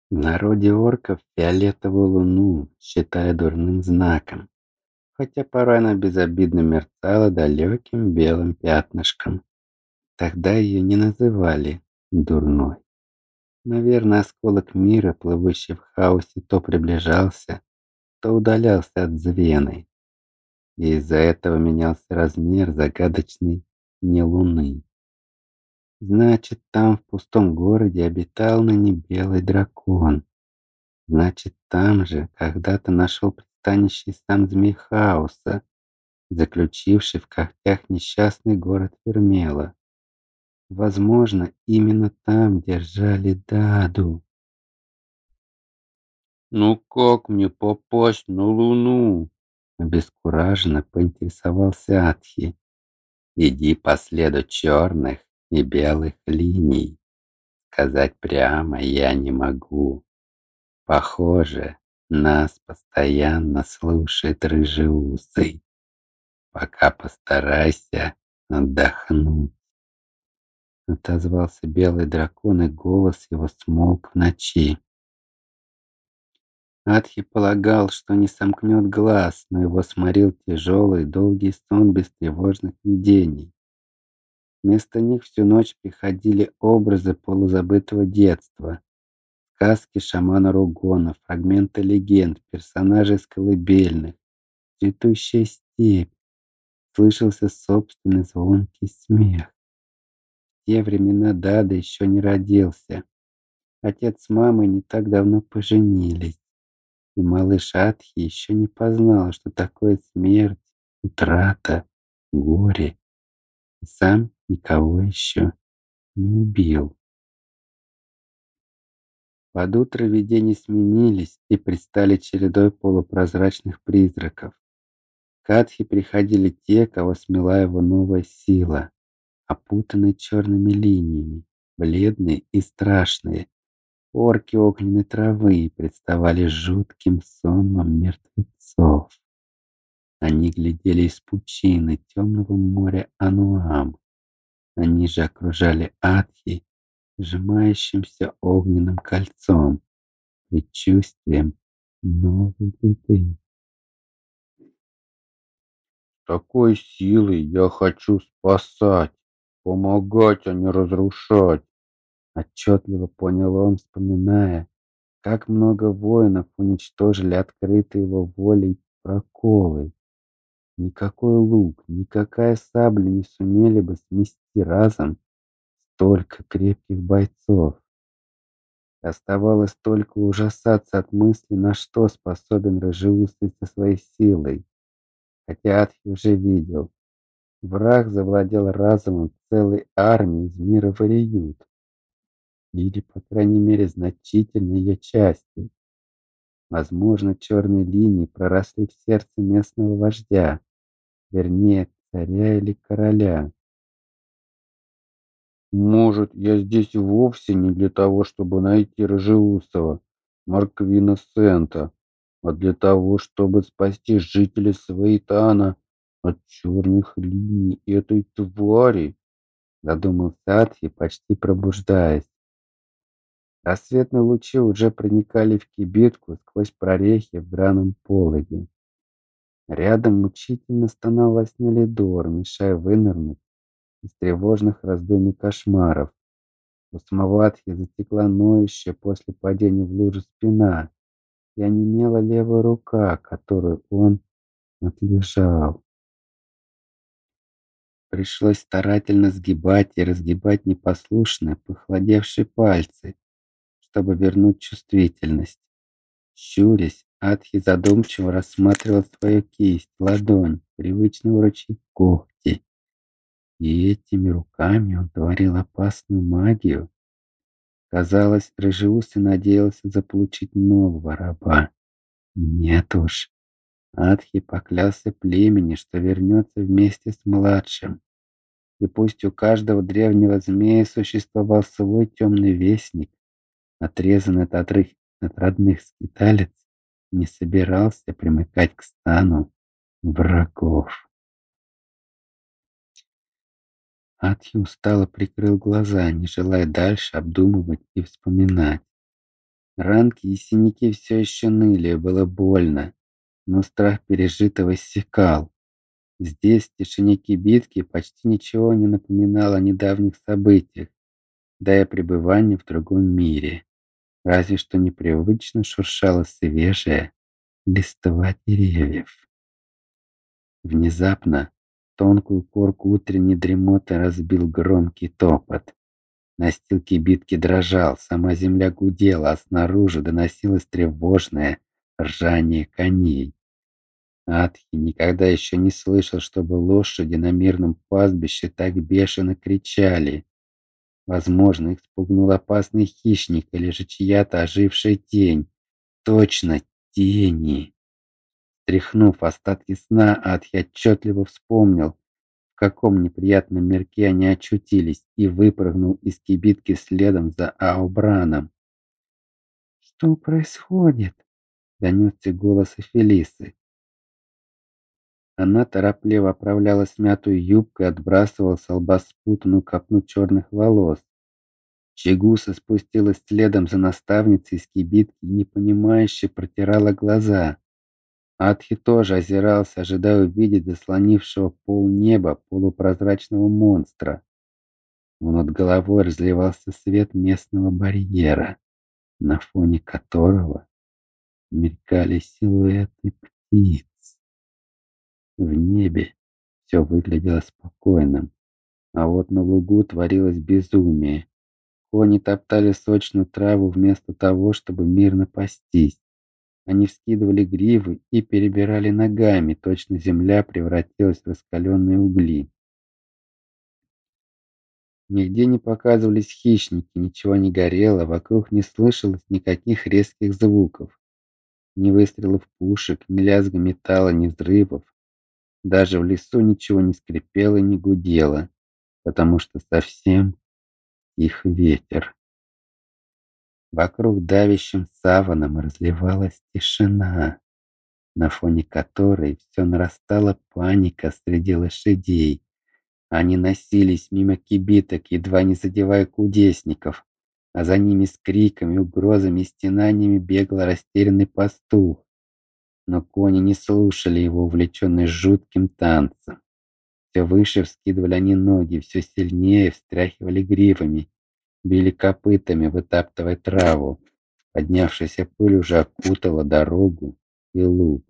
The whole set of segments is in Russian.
В народе орков фиолетовую луну считают дурным знаком, хотя порой она безобидно мерцала далеким белым пятнышком. Тогда ее не называли дурной. Наверное, осколок мира, плывущий в хаосе, то приближался, то удалялся от звены, и из-за этого менялся размер загадочной не луны. Значит, там, в пустом городе, обитал ныне белый дракон. Значит, там же когда-то нашел пристанище и сам Змей Хаоса, заключивший в когтях несчастный город Вермела. Возможно, именно там держали Даду. «Ну как мне попасть на Луну?» Обескураженно поинтересовался Атхи. «Иди по следу черных и белых линий. Сказать прямо я не могу. Похоже, нас постоянно слушает рыжеусый. Пока постарайся отдохнуть». Отозвался белый дракон, и голос его смолк в ночи. Атхи полагал, что не сомкнет глаз, но его сморил тяжелый, долгий сон без тревожных видений. Вместо них всю ночь приходили образы полузабытого детства, сказки шамана Ругона, фрагменты легенд, персонажей из колыбельных, цветущая степь. Слышался собственный звонкий смех. В те времена Дада еще не родился. Отец с мамой не так давно поженились, и малыш Атхи еще не познал, что такое смерть, утрата, горе, и сам никого еще не убил. Под утро видения сменились и предстали чередой полупрозрачных призраков. К Атхи приходили те, кого смела его новая сила, опутанные черными линиями, бледные и страшные. Орки огненной травы представали жутким сонмом мертвецов. Они глядели из пучины темного моря Ануам. Они же окружали Атхи сжимающимся огненным кольцом, предчувствием новой беды. «Такой силой я хочу спасать, помогать, а не разрушать», отчетливо понял он, вспоминая, как много воинов уничтожили открытые его волей проколы. Никакой лук, никакая сабля не сумели бы смести разом столько крепких бойцов. Оставалось только ужасаться от мысли, на что способен Рыжеусый со своей силой. Хотя Атхи уже видел, враг завладел разумом целой армии из мира Вариют, или, по крайней мере, значительной ее части. Возможно, черные линии проросли в сердце местного вождя, вернее, царя или короля. «Может, я здесь вовсе не для того, чтобы найти Рыжеусова, Марквина Сента, а для того, чтобы спасти жителей Свейтана от черных линий этой твари», задумался Атхи, почти пробуждаясь. Рассветные лучи уже проникали в кибитку сквозь прорехи в драном пологе. Рядом мучительно стонал во сне Лидор, мешая вынырнуть из тревожных раздумий кошмаров. У самого Атхи затекла ноющая после падения в лужу спина, и онемела левая рука, которую он отлежал. Пришлось старательно сгибать и разгибать непослушные, похолодевшие пальцы, чтобы вернуть чувствительность. Щурясь, Атхи задумчиво рассматривал свою кисть, ладонь, привычно вручив когти. И этими руками он творил опасную магию. Казалось, Рыжеусый надеялся заполучить нового раба. Нет уж. Атхи поклялся племени, что вернется вместе с младшим. И пусть у каждого древнего змея существовал свой темный вестник, отрезанный от родных скиталец, не собирался примыкать к стану врагов. Атхи устало прикрыл глаза, не желая дальше обдумывать и вспоминать. Ранки и синяки все еще ныли, было больно, но страх пережитого иссякал. Здесь, в тишине кибитки, почти ничего не напоминало о недавних событиях, да и о пребывании в другом мире. Разве что непривычно шуршала свежая листва деревьев. Внезапно тонкую корку утренней дремоты разбил громкий топот. Настил кибитки дрожал, сама земля гудела, а снаружи доносилось тревожное ржание коней. Атхи никогда еще не слышал, чтобы лошади на мирном пастбище так бешено кричали. Возможно, их спугнул опасный хищник или же чья-то ожившая тень. Точно, тени. Тряхнув остатки сна, Атхи отчетливо вспомнил, в каком неприятном мирке они очутились, и выпрыгнул из кибитки следом за Аобраном. «Что происходит?» — донесся голос Эфелисы. Она торопливо оправляла смятую юбку и отбрасывала с лба спутанную копну черных волос. Чигуса спустилась следом за наставницей из кибитки и непонимающе протирала глаза. Атхи тоже озирался, ожидая увидеть заслонившего полнеба полупрозрачного монстра. Но над головой разливался свет местного барьера, на фоне которого мелькали силуэты птиц. В небе все выглядело спокойным, а вот на лугу творилось безумие. Кони топтали сочную траву вместо того, чтобы мирно пастись. Они вскидывали гривы и перебирали ногами, точно земля превратилась в раскаленные угли. Нигде не показывались хищники, ничего не горело, вокруг не слышалось никаких резких звуков. Ни выстрелов пушек, ни лязга металла, ни взрывов. Даже в лесу ничего не скрипело и не гудело, потому что совсем их ветер. Вокруг давящим саваном разливалась тишина, на фоне которой все нарастала паника среди лошадей. Они носились мимо кибиток, едва не задевая кудесников, а за ними с криками, угрозами и стенаниями бегал растерянный пастух. Но кони не слушали его, увлеченные жутким танцем. Все выше вскидывали они ноги, все сильнее встряхивали гривами, били копытами, вытаптывая траву. Поднявшаяся пыль уже окутала дорогу и луг.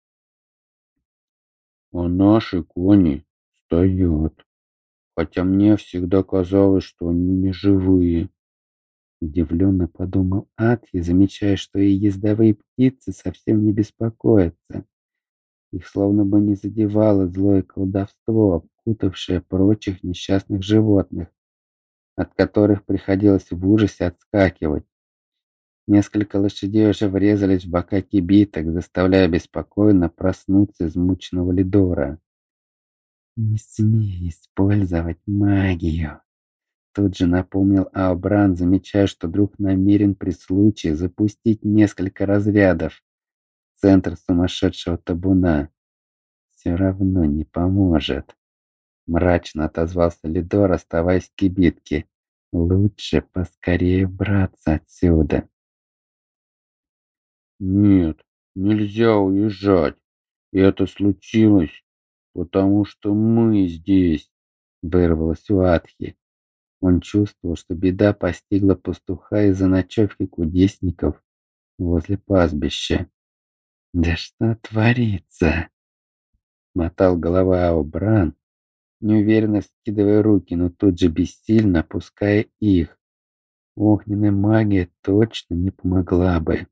А наши кони стоят, хотя мне всегда казалось, что они не живые. Удивленно подумал Атхи, замечая, что и ездовые птицы совсем не беспокоятся. Их словно бы не задевало злое колдовство, окутавшее прочих несчастных животных, от которых приходилось в ужасе отскакивать. Несколько лошадей уже врезались в бока кибиток, заставляя беспокойно проснуться измученного Лидора. «Не смей использовать магию!» Тут же напомнил Аобран, замечая, что друг намерен при случае запустить несколько разрядов в центр сумасшедшего табуна. «Все равно не поможет!» Мрачно отозвался Лидор, оставаясь в кибитке. «Лучше поскорее браться отсюда!» «Нет, нельзя уезжать. И это случилось, потому что мы здесь», — вырвалось у Атхи. Он чувствовал, что беда постигла пастуха из-за ночевки кудесников возле пастбища. «Да что творится?» — мотал головой Аобран, неуверенно скидывая руки, но тут же бессильно опуская их. Огненная магия точно не помогла бы.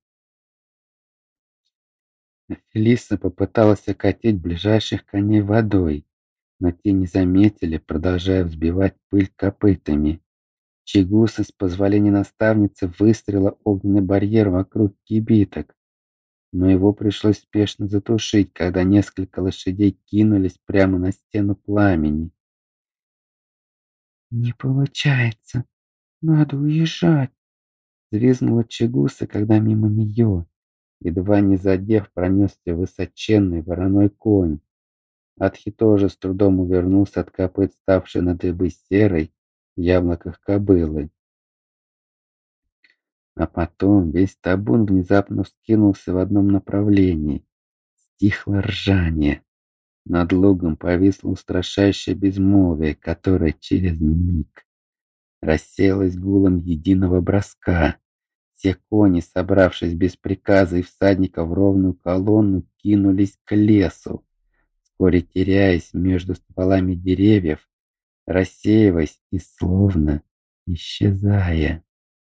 Фелиса попыталась окатить ближайших коней водой, но те не заметили, продолжая взбивать пыль копытами. Чигуса с позволения наставницы выстроила огненный барьер вокруг кибиток, но его пришлось спешно затушить, когда несколько лошадей кинулись прямо на стену пламени. «Не получается, надо уезжать!» — взвизгнула Чигуса, когда мимо нее, едва не задев, пронесся высоченный вороной конь. Атхи тоже с трудом увернулся от копыт, ставшей на дыбы серой в яблоках кобылы. А потом весь табун внезапно вскинулся в одном направлении. Стихло ржание. Над лугом повисло устрашающее безмолвие, которое через миг рассеялось гулом единого броска. Все кони, собравшись без приказа и всадников в ровную колонну, кинулись к лесу, вскоре теряясь между стволами деревьев, рассеиваясь и словно исчезая.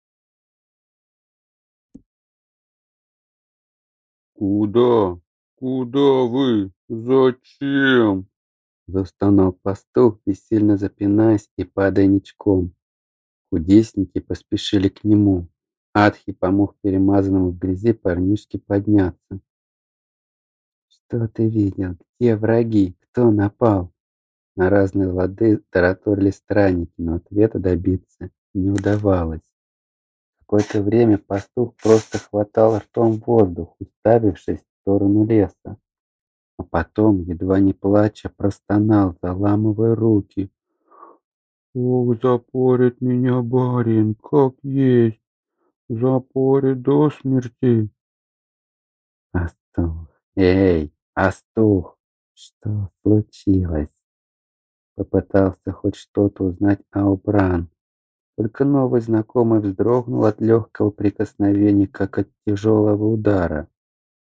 «Куда? Куда вы? Зачем?» Застонал пастух, бессильно запинаясь и падая ничком. Кудесники поспешили к нему. Атхи помог перемазанному в грязи парнишке подняться. «Что ты видел? Где враги? Кто напал?» На разные лады тараторили странники, но ответа добиться не удавалось. Какое-то время пастух просто хватал ртом воздух, уставившись в сторону леса. А потом, едва не плача, простонал, заламывая руки. «Ох, запорит меня барин, как есть, запорит до смерти!» «Пастух! Эй, пастух! Что случилось?» Попытался хоть что-то узнать Аубран. Только новый знакомый вздрогнул от легкого прикосновения, как от тяжелого удара.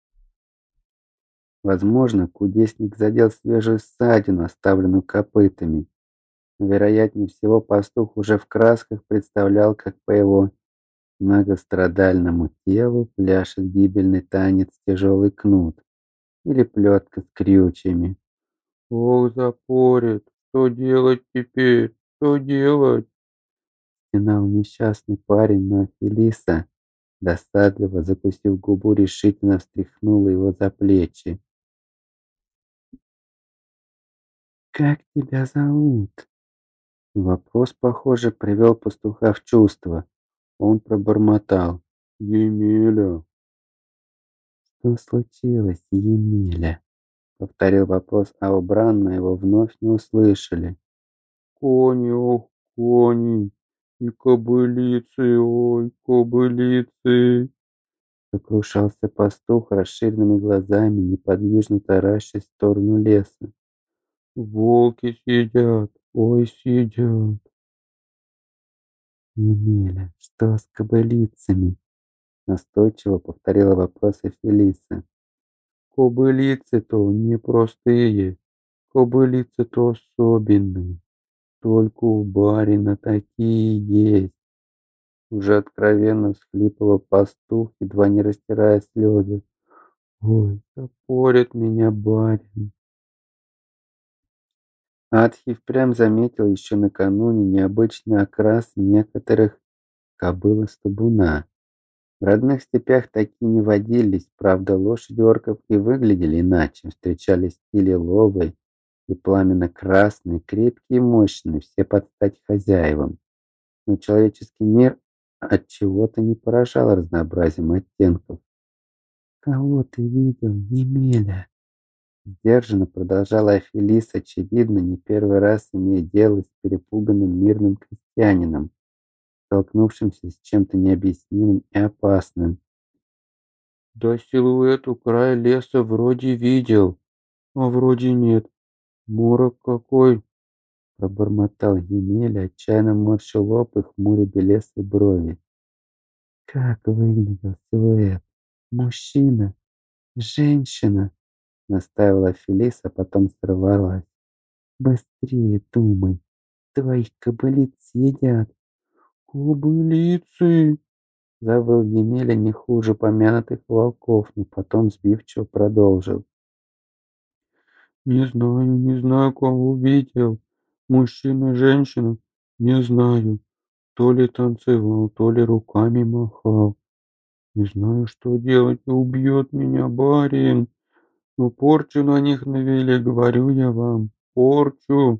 Возможно, кудесник задел свежую ссадину, оставленную копытами. Но, вероятнее всего, пастух уже в красках представлял, как по его многострадальному телу пляшет гибельный танец тяжелый кнут или плетка с крючьями. «Ох, запорит, что делать теперь, что делать?» Стенал несчастный парень, но Фелиса, досадливо закусив губу, решительно встряхнула его за плечи. «Как тебя зовут?» Вопрос, похоже, привел пастуха в чувство. Он пробормотал. «Емеля!» «Что случилось, Емеля?» Повторил вопрос Аубран, но его вновь не услышали. «Кони, ох, кони, и кобылицы, ой, кобылицы!» Сокрушался пастух расширенными глазами, неподвижно таращась в сторону леса. «Волки сидят, ой, сидят!» «Емеля, что с кобылицами?» Настойчиво повторила вопросы Фелиса. «Кобылицы-то непростые, кобылицы-то особенные, только у барина такие есть!» Уже откровенно всхлипывал пастух, едва не растирая слезы. «Ой, запорит меня барин!» Атхи впрямь заметил еще накануне необычный окрас некоторых кобыл из табуна. В родных степях такие не водились, правда, лошади орков и выглядели иначе. Встречались и лиловые, и пламенно-красные, крепкие и мощные, все под стать хозяевам. Но человеческий мир от чего-то не поражал разнообразием оттенков. «Кого ты видел, Емеля?» Сдержанно продолжала Афелис, очевидно, не первый раз имея дело с перепуганным мирным крестьянином, столкнувшимся с чем-то необъяснимым и опасным. «Да силуэт у края леса вроде видел, а вроде нет. Морок какой!» Пробормотал Емеля, отчаянно морща лоб и хмуря белесые брови. «Как выглядел силуэт? Мужчина? Женщина?» Настаивала Фелис, а потом сорвалась. «Быстрее думай, твоих кобылиц съедят!» «Кобылицы!» Завыл Емеля не хуже помянутых волков, но потом сбивчиво продолжил. Не знаю, кого видел. Мужчина, женщина, не знаю. То ли танцевал, то ли руками махал. Не знаю, что делать, убьет меня барин. Но порчу на них навели, говорю я вам, порчу.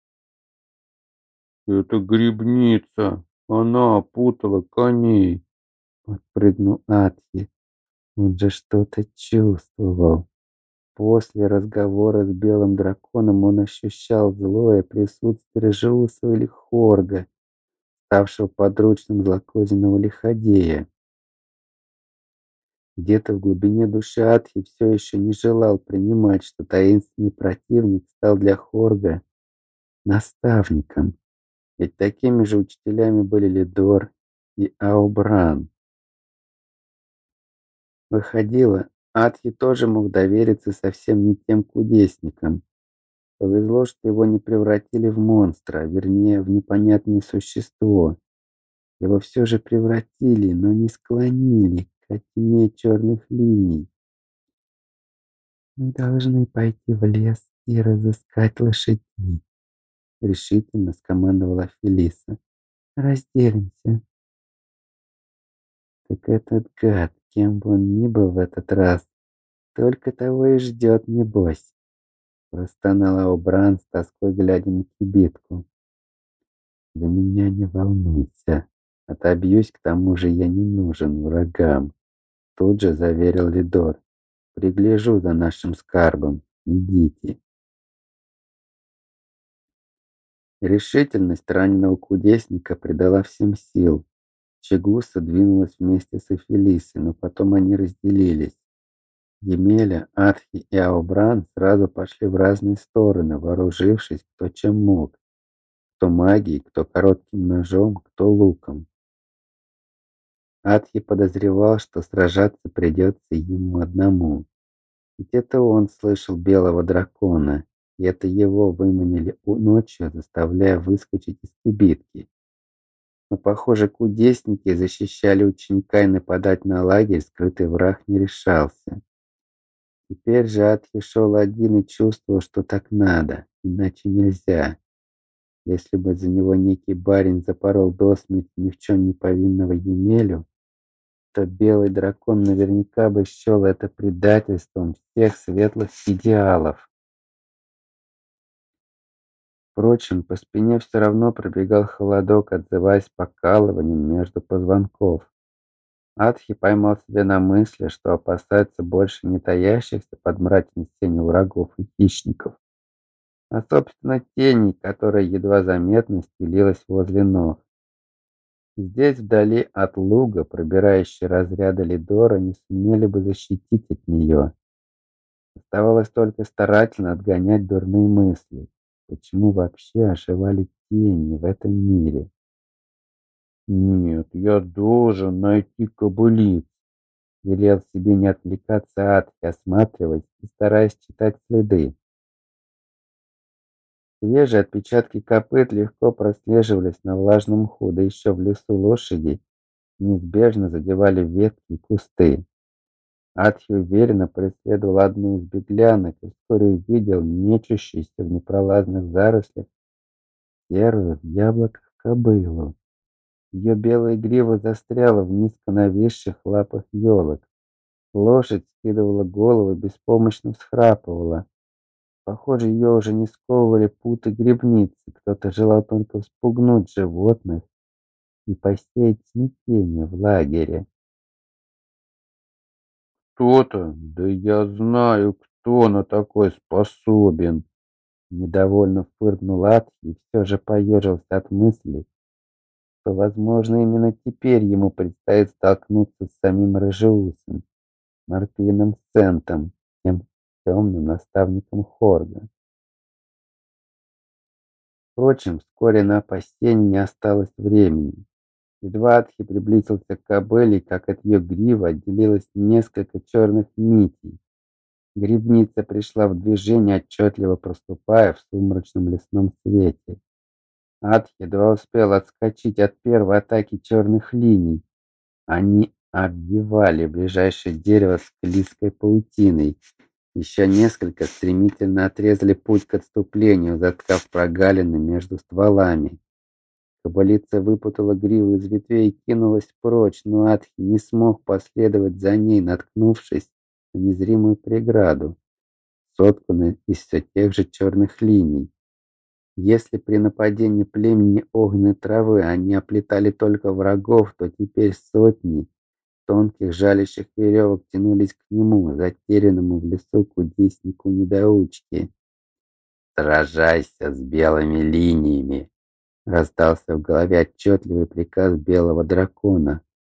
Это грибница, она опутала коней. Подпрыгнул Атьи. Он же что-то чувствовал. После разговора с белым драконом он ощущал злое присутствие Жуса или Хорга, ставшего подручным злокозненного лиходея. Где-то в глубине души Атхи все еще не желал принимать, что таинственный противник стал для Хорга наставником. Ведь такими же учителями были Лидор и Аубран. Выходило, Атхи тоже мог довериться совсем не тем кудесникам. Повезло, что его не превратили в монстра, а вернее, в непонятное существо. Его все же превратили, но не склонили к тьме черных линий. «Мы должны пойти в лес и разыскать лошадей», — решительно скомандовала Фелиса. «Разделимся». «Так этот гад, кем бы он ни был в этот раз, только того и ждет, небось», — простонала Убран с тоской, глядя на кибитку. «За меня не волнуйся. Отобьюсь, к тому же я не нужен врагам», — тут же заверил Лидор. «Пригляжу за нашим скарбом. Идите». Решительность раненого кудесника придала всем сил. Чегуса двинулась вместе с Эфелисой, но потом они разделились. Емеля, Атхи и Аубран сразу пошли в разные стороны, вооружившись кто чем мог. Кто магией, кто коротким ножом, кто луком. Атхи подозревал, что сражаться придется ему одному. Ведь это он слышал белого дракона, и это его выманили ночью, заставляя выскочить из кибитки. Но, похоже, кудесники защищали ученика, и нападать на лагерь скрытый враг не решался. Теперь же Атхи шел один и чувствовал, что так надо, иначе нельзя. Если бы за него некий барин запорол до смерти ни в чем не повинного Емелю, то белый дракон наверняка бы счел это предательством всех светлых идеалов. Впрочем, по спине все равно пробегал холодок, отзываясь покалыванием между позвонков. Атхи поймал себя на мысли, что опасается больше не таящихся под мрачной тенью врагов и хищников, а собственно тени, которая едва заметно стелилась возле ног. Здесь, вдали от луга, пробирающие разряды Лидора не сумели бы защитить от нее. Оставалось только старательно отгонять дурные мысли. Почему вообще оживали тени в этом мире? «Нет, я должен найти кобылиц», — велел себе не отвлекаться от, осматриваясь и стараясь читать следы. Свежие отпечатки копыт легко прослеживались на влажном мху, да еще в лесу лошади неизбежно задевали ветки и кусты. Атхи уверенно преследовал одну из беглянок и вскоре увидел мечущуюся в непролазных зарослях серую в яблоках кобылу. Ее белая грива застряла в низко нависших лапах елок. Лошадь скидывала голову и беспомощно всхрапывала. Похоже, ее уже не сковывали путы гребницы. Кто-то желал только вспугнуть животных и посеять смятение в лагере. «Кто-то? Да я знаю, кто на такой способен!» Недовольно фыркнул Атхи и все же поежился от мысли, что, возможно, именно теперь ему предстоит столкнуться с самим Рыжеусом, Морквином Сцентом, тем темным наставником Хорга. Впрочем, вскоре на опасение не осталось времени. Едва Атхи приблизился к кобыле, как от ее гривы отделилось несколько черных нитей. Гребница пришла в движение, отчетливо проступая в сумрачном лесном свете. Атхи едва успел отскочить от первой атаки черных линий. Они обвивали ближайшее дерево склизкой паутиной. Еще несколько стремительно отрезали путь к отступлению, заткав прогалины между стволами. Кобылица выпутала гриву из ветвей и кинулась прочь, но Атхи не смог последовать за ней, наткнувшись на незримую преграду, сотканную из все тех же черных линий. Если при нападении племени огненной травы они оплетали только врагов, то теперь сотни тонких жалящих веревок тянулись к нему, затерянному в лесу кудеснику-недоучке. «Сражайся с белыми линиями!» — раздался в голове отчетливый приказ белого дракона.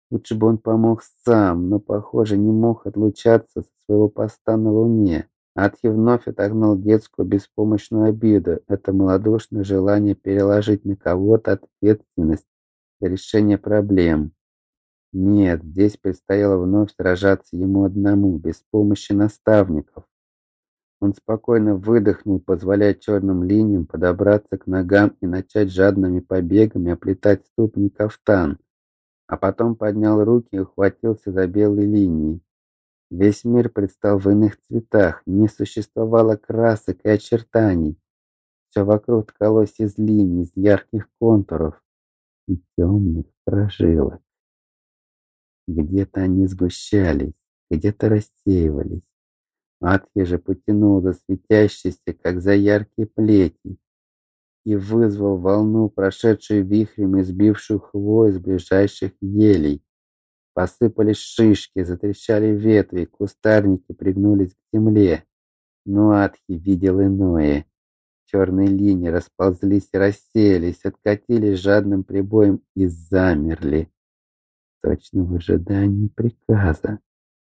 Лучше бы он помог сам, но, похоже, не мог отлучаться со своего поста на Луне. Атьи вновь отогнал детскую беспомощную обиду. Это малодушное желание переложить на кого-то ответственность за решение проблем. Нет, здесь предстояло вновь сражаться ему одному, без помощи наставников. Он спокойно выдохнул, позволяя черным линиям подобраться к ногам и начать жадными побегами оплетать ступни кафтан, а потом поднял руки и ухватился за белые линии. Весь мир предстал в иных цветах, не существовало красок и очертаний. Все вокруг ткалось из линий, из ярких контуров и темных прожилок. Где-то они сгущались, где-то рассеивались. Атья же потянул за светящийся, как за яркие плети, и вызвал волну, прошедшую вихрем и сбившую хвою с ближайших елей. Посыпались шишки, затрещали ветви, кустарники пригнулись к земле. Но Атхи видел иное. Черные линии расползлись и рассеялись, откатились жадным прибоем и замерли, точно в ожидании приказа.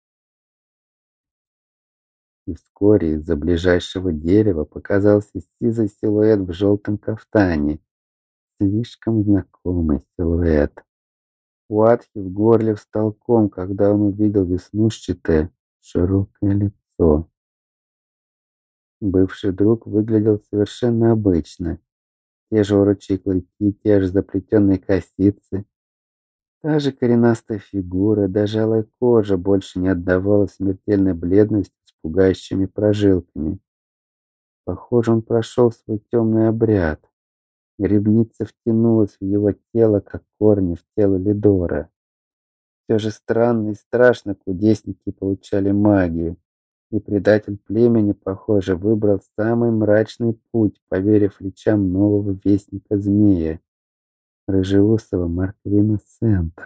И вскоре из-за ближайшего дерева показался сизый силуэт в желтом кафтане. Слишком знакомый силуэт. У Атхи в горле встал ком, когда он увидел веснушчатое, широкое лицо. Бывший друг выглядел совершенно обычно. Те же урочьи клыки, те же заплетенные косицы, та же коренастая фигура, даже алая кожа больше не отдавала смертельной бледностью с пугающими прожилками. Похоже, он прошел свой темный обряд. Гребница втянулась в его тело, как корни в тело Лидора. Все же странно и страшно кудесники получали магию, и предатель племени, похоже, выбрал самый мрачный путь, поверив речам нового вестника змея, рыжеусого Марквина Сента.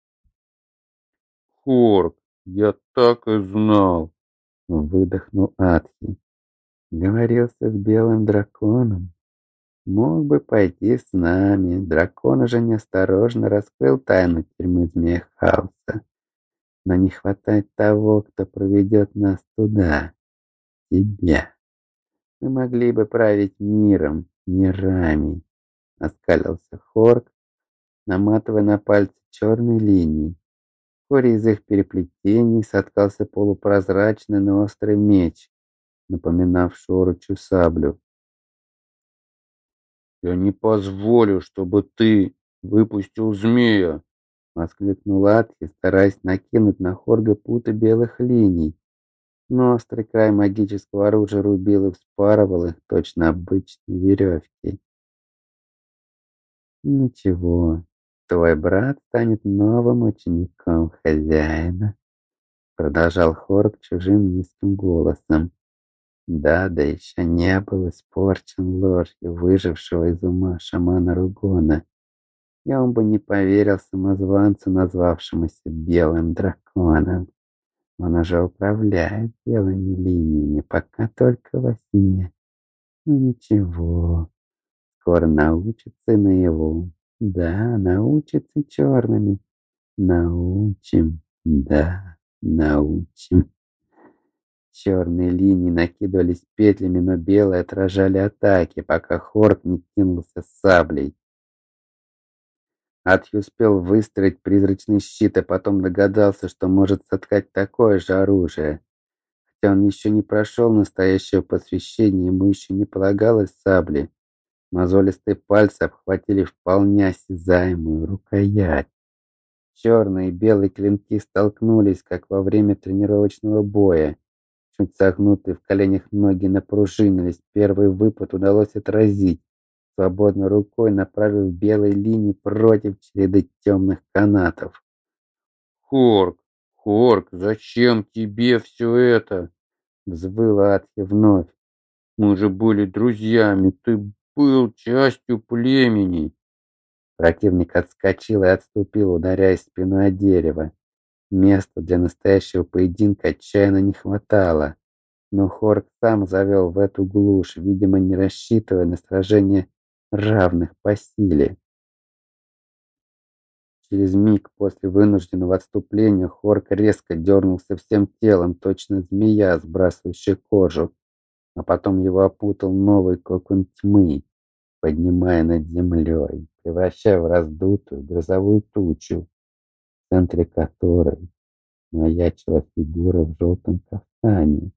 Хорк, я так и знал. Выдохнул Атхи. Говорился с белым драконом. Мог бы пойти с нами. Дракон уже неосторожно раскрыл тайну тюрьмы змея хаоса. Но не хватает того, кто проведет нас туда. Тебя. Мы могли бы править миром, мирами. Оскалился Хорк, наматывая на пальцы черные линии. Вскоре из их переплетений соткался полупрозрачный, но острый меч, напоминавший орочью саблю. Я не позволю, чтобы ты выпустил змея. Воскликнул Атхи, стараясь накинуть на Хорга путы белых линий. Но острый край магического оружия рубил и вспарывал их точно обычной веревкой. «Ничего, твой брат станет новым учеником хозяина», продолжал Хорг чужим низким голосом. Да еще не был испорчен ложью выжившего из ума шамана Ругона. И он бы не поверил самозванцу, назвавшемуся Белым Драконом. Он уже управляет белыми линиями, пока только во сне. Ну ничего, скоро научится и наяву. Да, научится и черными. Научим, да, научим. Черные линии накидывались петлями, но белые отражали атаки, пока Хорк не кинулся с саблей. Атхи успел выстроить призрачный щит, а потом догадался, что может соткать такое же оружие. Хотя он еще не прошел настоящего посвящения, ему еще не полагалось сабли. Мозолистые пальцы обхватили вполне осязаемую рукоять. Черные и белые клинки столкнулись, как во время тренировочного боя. Чуть согнутые в коленях ноги напружинились. Первый выпад удалось отразить, свободной рукой направив белые линии против череды темных канатов. Хорк, Хорк, зачем тебе все это? Взвыла Атхи вновь. Мы же были друзьями, ты был частью племени. Противник отскочил и отступил, ударяясь спиной о дерево. Места для настоящего поединка отчаянно не хватало. Но Хорк сам завел в эту глушь, видимо, не рассчитывая на сражение равных по силе. Через миг после вынужденного отступления Хорк резко дернулся всем телом, точно змея, сбрасывающая кожу, а потом его опутал новый кокон тьмы, поднимая над землей, превращая в раздутую грозовую тучу, в центре которой маячила фигура в желтом кафтане.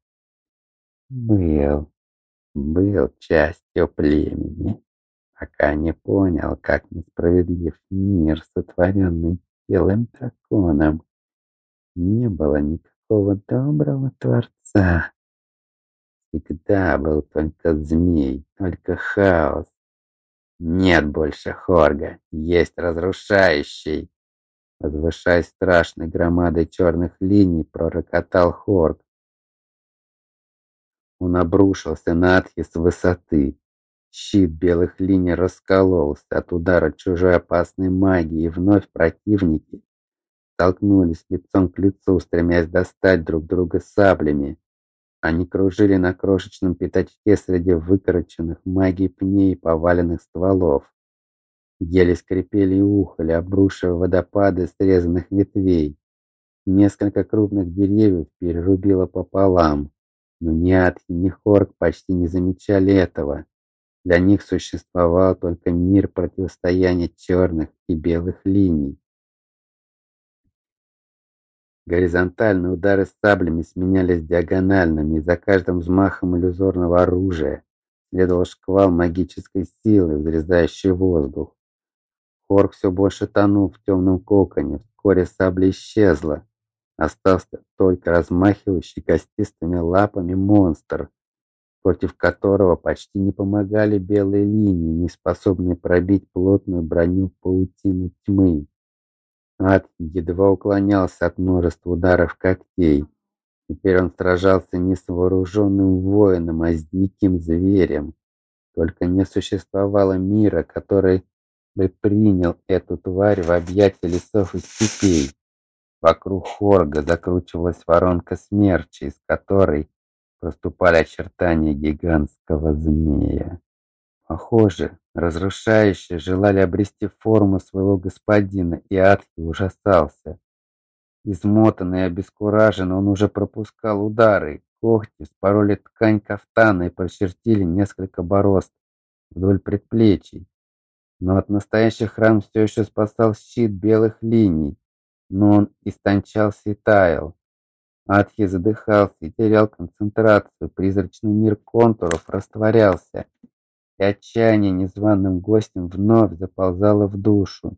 Был частью племени, пока не понял, как несправедлив мир, сотворенный белым драконом. Не было никакого доброго Творца. Всегда был только змей, только хаос. Нет больше Хорга, есть разрушающий. Возвышаясь страшной громадой черных линий, пророкотал Хорг. Он обрушился на Атхи с высоты. Щит белых линий раскололся от удара чужой опасной магии, и вновь противники столкнулись лицом к лицу, стремясь достать друг друга саблями. Они кружили на крошечном пятачке среди выкороченных магией пней и поваленных стволов. Еле скрипели и ухали, обрушивая водопады срезанных ветвей. Несколько крупных деревьев перерубило пополам, но ни Атхи, ни Хорг почти не замечали этого. Для них существовал только мир противостояния черных и белых линий. Горизонтальные удары саблями сменялись диагональными, и за каждым взмахом иллюзорного оружия следовал шквал магической силы, взрезающий воздух. Хорг все больше тонул в темном коконе. Вскоре сабля исчезла. Остался только размахивающий костистыми лапами монстр, против которого почти не помогали белые линии, не способные пробить плотную броню паутины тьмы. Атки едва уклонялся от множества ударов когтей. Теперь он сражался не с вооруженным воином, а с диким зверем. Только не существовало мира, который бы принял эту тварь в объятия лесов и степей. Вокруг Хорга закручивалась воронка смерчи, из которой проступали очертания гигантского змея. Похоже, разрушающие желали обрести форму своего господина, и Атхи ужасался. Измотанный и обескураженный, он уже пропускал удары. Когти спороли ткань кафтана и прочертили несколько борозд вдоль предплечий. Но от настоящих ран все еще спасал щит белых линий, но он истончался и таял. Атхи задыхался и терял концентрацию, призрачный мир контуров растворялся, и отчаяние незваным гостем вновь заползало в душу.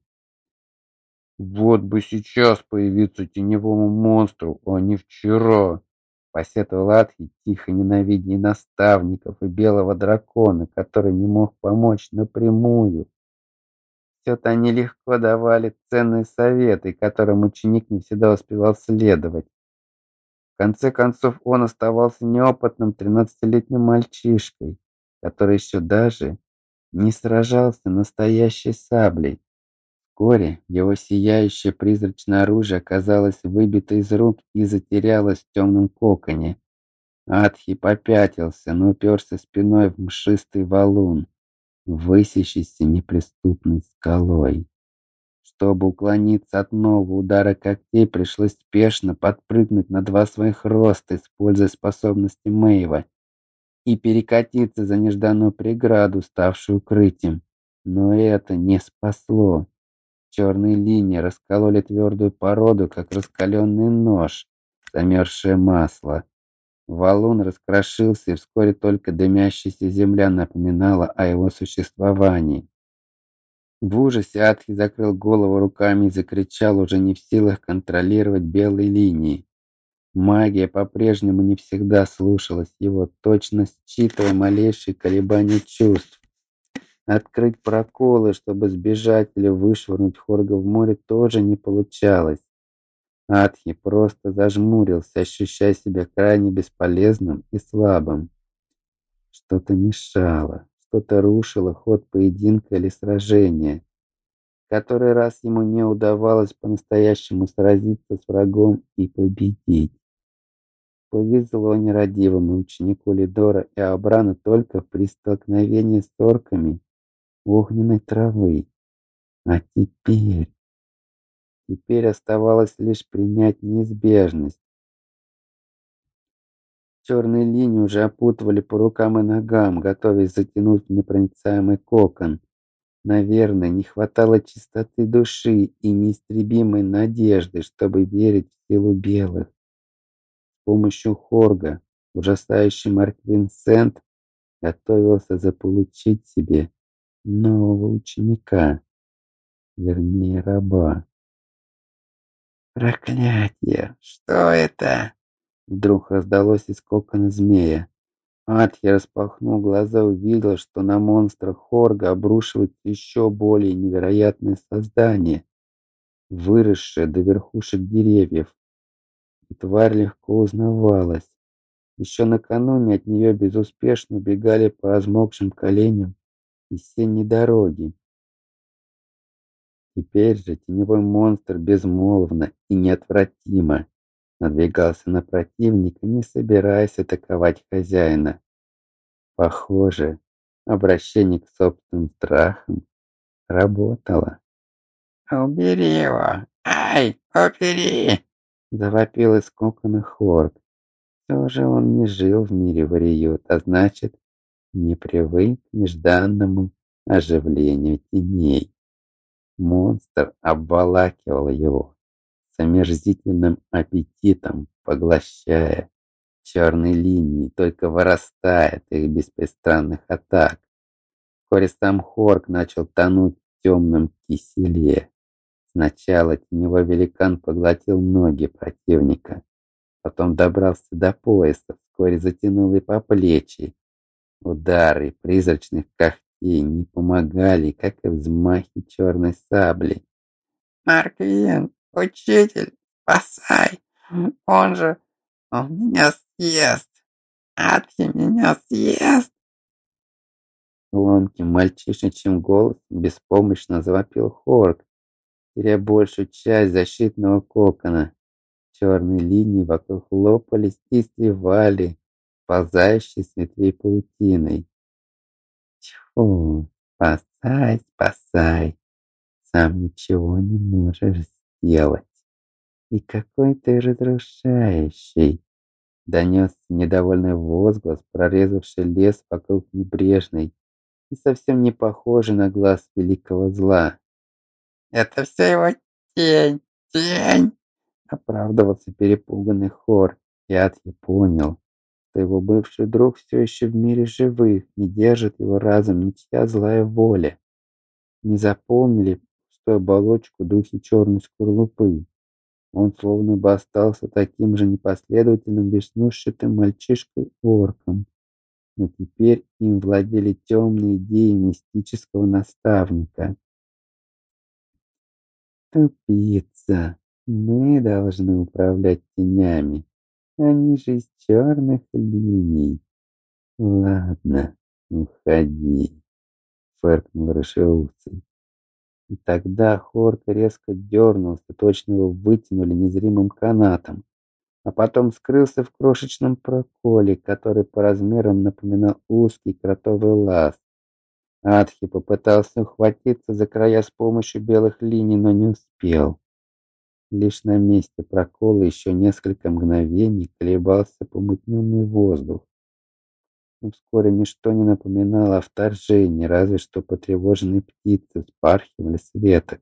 «Вот бы сейчас появиться теневому монстру, а не вчера!» Посетовал Атхи, тихо ненавидя и наставников, и белого дракона, который не мог помочь напрямую. Все-то они легко давали ценные советы, которым ученик не всегда успевал следовать. В конце концов, он оставался неопытным 13-летним мальчишкой, который еще даже не сражался настоящей саблей. Вскоре его сияющее призрачное оружие оказалось выбито из рук и затерялось в темном коконе. Атхи попятился, но уперся спиной в мшистый валун, высящийся неприступной скалой. Чтобы уклониться от нового удара когтей, пришлось спешно подпрыгнуть на два своих роста, используя способности Мэйва, и перекатиться за нежданную преграду, ставшую укрытием. Но это не спасло. Черные линии раскололи твердую породу, как раскаленный нож, замерзшее масло. Валун раскрошился, и вскоре только дымящаяся земля напоминала о его существовании. В ужасе Атхи закрыл голову руками и закричал, уже не в силах контролировать белые линии. Магия по-прежнему не всегда слушалась его, точно считывая малейшие колебания чувств. Открыть проколы, чтобы сбежать или вышвырнуть Хорга в море, тоже не получалось. Атхи просто зажмурился, ощущая себя крайне бесполезным и слабым. Что-то мешало, что-то рушило ход поединка или сражения. Который раз ему не удавалось по-настоящему сразиться с врагом и победить. Повезло нерадивому ученику Лидора и Абрана только при столкновении с орками огненной травы. А теперь... Теперь оставалось лишь принять неизбежность. Черные линии уже опутывали по рукам и ногам, готовясь затянуть в непроницаемый кокон. Наверное, не хватало чистоты души и неистребимой надежды, чтобы верить в силу белых. С помощью Хорга ужасающий Марк Винсент готовился заполучить себе нового ученика, вернее раба. «Проклятие! Что это?» Вдруг раздалось из кокона змея. Атья распахнул глаза и увидел, что на монстра Хорга обрушивается еще более невероятное создание, выросшее до верхушек деревьев. И тварь легко узнавалась. Еще накануне от нее безуспешно убегали по размокшим коленям весенней дороги. Теперь же теневой монстр безмолвно и неотвратимо надвигался на противника, не собираясь атаковать хозяина. Похоже, обращение к собственным страхам работало. «Убери его! Ай, убери!» Завопил из кокона Хорд. Все же он не жил в мире вариют, а значит, не привык к нежданному оживлению теней. Монстр обволакивал его с омерзительным аппетитом, поглощая черные линии, только вырастая от их беспрестанных атак. Вскоре сам Хорк начал тонуть в темном киселе. Сначала теневой великан поглотил ноги противника, потом добрался до пояса, вскоре затянул и по плечи. Удары призрачных когтей не помогали, как и взмахи черной сабли. «Марквин, учитель, спасай! Он меня съест! Адки меня съест!» Ломким мальчишечьим голосом беспомощно завопил Хорк, теряя большую часть защитного кокона. Черные линии вокруг лопались и сливали, ползающей с ветвей паутиной. «Тьфу! Спасай, спасай! Сам ничего не можешь сделать! И какой ты разрушающий!» Донесся недовольный возглас, прорезавший лес вокруг небрежной и совсем не похожий на глаз великого зла. «Это все его тень! Тень!» Оправдывался перепуганный Хор. Ятья понял, что его бывший друг все еще в мире живых, не держит его разум ничья злая воля. Не заполнили пустую оболочку духи черной скорлупы. Он словно бы остался таким же непоследовательным, веснушчатым мальчишкой-орком. Но теперь им владели темные идеи мистического наставника. Тупица. Мы должны управлять тенями. Они же из черных линий. Ладно, уходи, фыркнул рыжеусый. И тогда Хорк резко дернулся, точно его вытянули незримым канатом, а потом скрылся в крошечном проколе, который по размерам напоминал узкий кротовый лаз. Атхи попытался ухватиться за края с помощью белых линий, но не успел. Лишь на месте прокола еще несколько мгновений колебался помутненный воздух. Но вскоре ничто не напоминало о вторжении, разве что потревоженные птицы вспархивали с веток.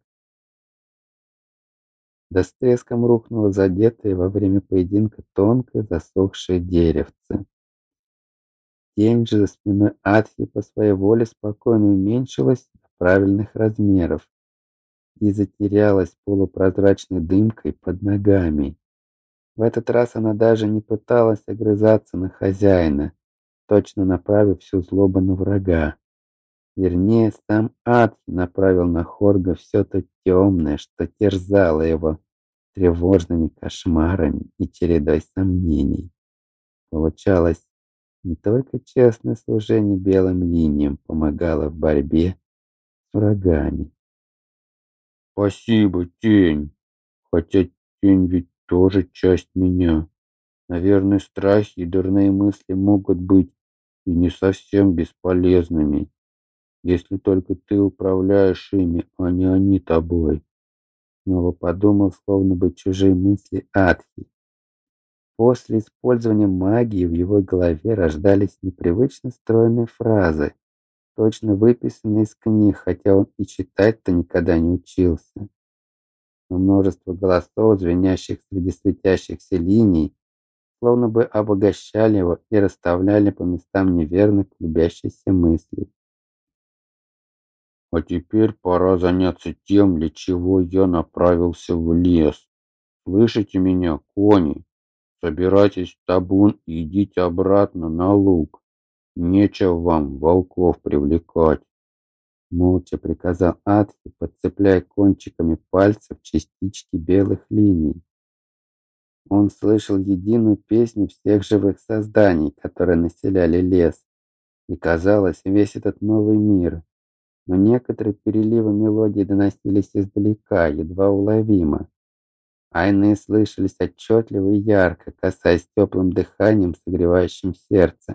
Да с треском рухнуло задетое во время поединка тонкое засохшее деревце. Тень же за спиной Атхи по своей воле спокойно уменьшилась до правильных размеров и затерялась полупрозрачной дымкой под ногами. В этот раз она даже не пыталась огрызаться на хозяина, точно направив всю злобу на врага. Вернее, сам Атхи направил на Хорга все то темное, что терзало его тревожными кошмарами и чередой сомнений. Получалось, не только честное служение белым линиям помогало в борьбе с врагами. «Спасибо, тень. Хотя тень ведь тоже часть меня. Наверное, страхи и дурные мысли могут быть и не совсем бесполезными, если только ты управляешь ими, а не они тобой. снова подумал, словно бы чужие мысли Атхи. После использования магии в его голове рождались непривычно стройные фразы, точно выписанные из книг, хотя он и читать-то никогда не учился. Но множество голосов, звенящих среди светящихся линий, словно бы обогащали его и расставляли по местам неверно клубящиеся мысли. А теперь пора заняться тем, для чего я направился в лес. Слышите меня, кони? Собирайтесь в табун и идите обратно на луг. Нечего вам волков привлекать. Молча приказал Атхи, подцепляя кончиками пальцев частички белых линий. Он слышал единую песню всех живых созданий, которые населяли лес, и, казалось, весь этот новый мир. Но некоторые переливы мелодии доносились издалека, едва уловимо, а иные слышались отчетливо и ярко, касаясь теплым дыханием, согревающим сердце.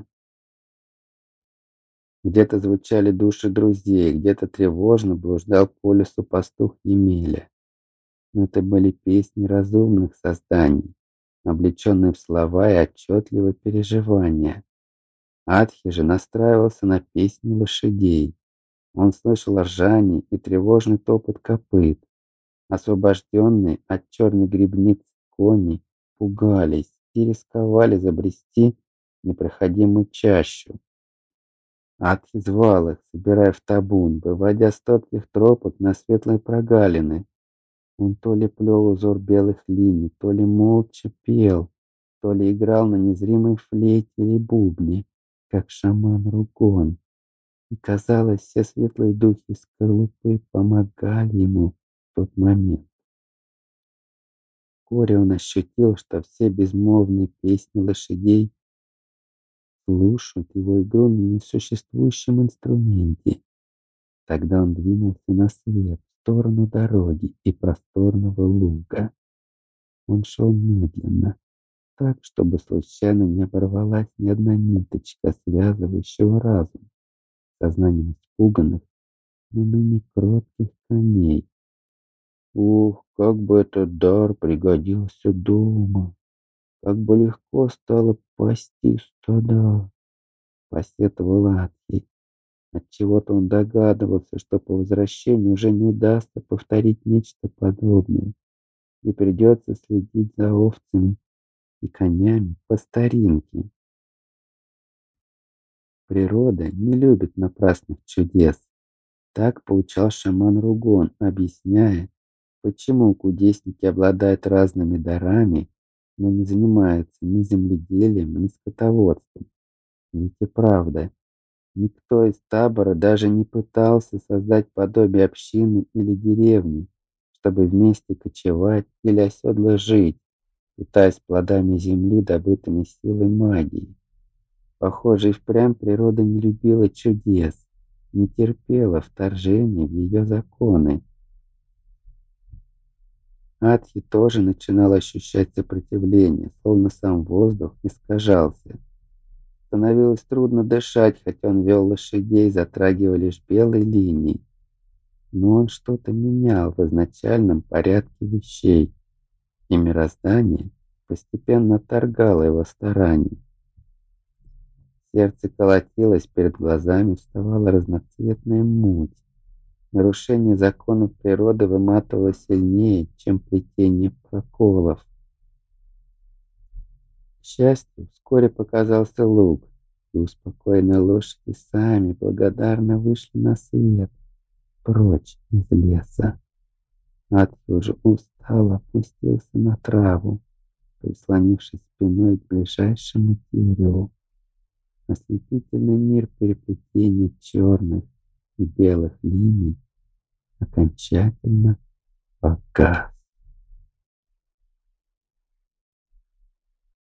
Где-то звучали души друзей, где-то тревожно блуждал по лесу пастух Емеля. Но это были песни разумных созданий, облеченные в слова и отчетливые переживания. Атхи же настраивался на песни лошадей. Он слышал ржание и тревожный топот копыт. Освобожденные от черной гребниц кони пугались и рисковали забрести непроходимую чащу. Атхи звал их, собирая в табун, выводя с топких тропок на светлые прогалины. Он то ли плел узор белых линий, то ли молча пел, то ли играл на незримой флейте или бубне, как шаман Ругон. И, казалось, все светлые духи скорлупы помогали ему в тот момент. Вскоре он ощутил, что все безмолвные песни лошадей слушают его игру на несуществующем инструменте. Тогда он двинулся на свет, в сторону дороги и просторного луга. Он шел медленно, так, чтобы случайно не оборвалась ни одна ниточка, связывающего разум, сознанием испуганных, но ныне кротких коней. Ух, как бы этот дар пригодился дома! Как бы легко стало пасти стада! Посетовал Атхи. Отчего-то он догадывался, что по возвращению уже не удастся повторить нечто подобное, и придется следить за овцами и конями по старинке. Природа не любит напрасных чудес. Так поучал шаман Ругон, объясняя, почему кудесники обладают разными дарами, но не занимаются ни земледелием, ни скотоводством. Ведь и правда, никто из табора даже не пытался создать подобие общины или деревни, чтобы вместе кочевать или оседло жить, питаясь плодами земли, добытыми силой магии. Похоже, и впрямь природа не любила чудес, не терпела вторжения в ее законы. Атхи тоже начинал ощущать сопротивление, словно сам воздух искажался. Становилось трудно дышать, хотя он вел лошадей, затрагивая лишь белые линии. Но он что-то менял в изначальном порядке вещей, и мироздание постепенно отторгало его старания. Сердце колотилось, перед глазами вставала разноцветная муть. Нарушение законов природы выматывало сильнее, чем плетение проколов. К счастью, вскоре показался луг, и успокоенные лошади сами благодарно вышли на свет, прочь из леса. Атхи уже устал, опустился на траву, прислонившись спиной к ближайшему дереву. Ослепительный мир переплетения черных и белых линий окончательно погас.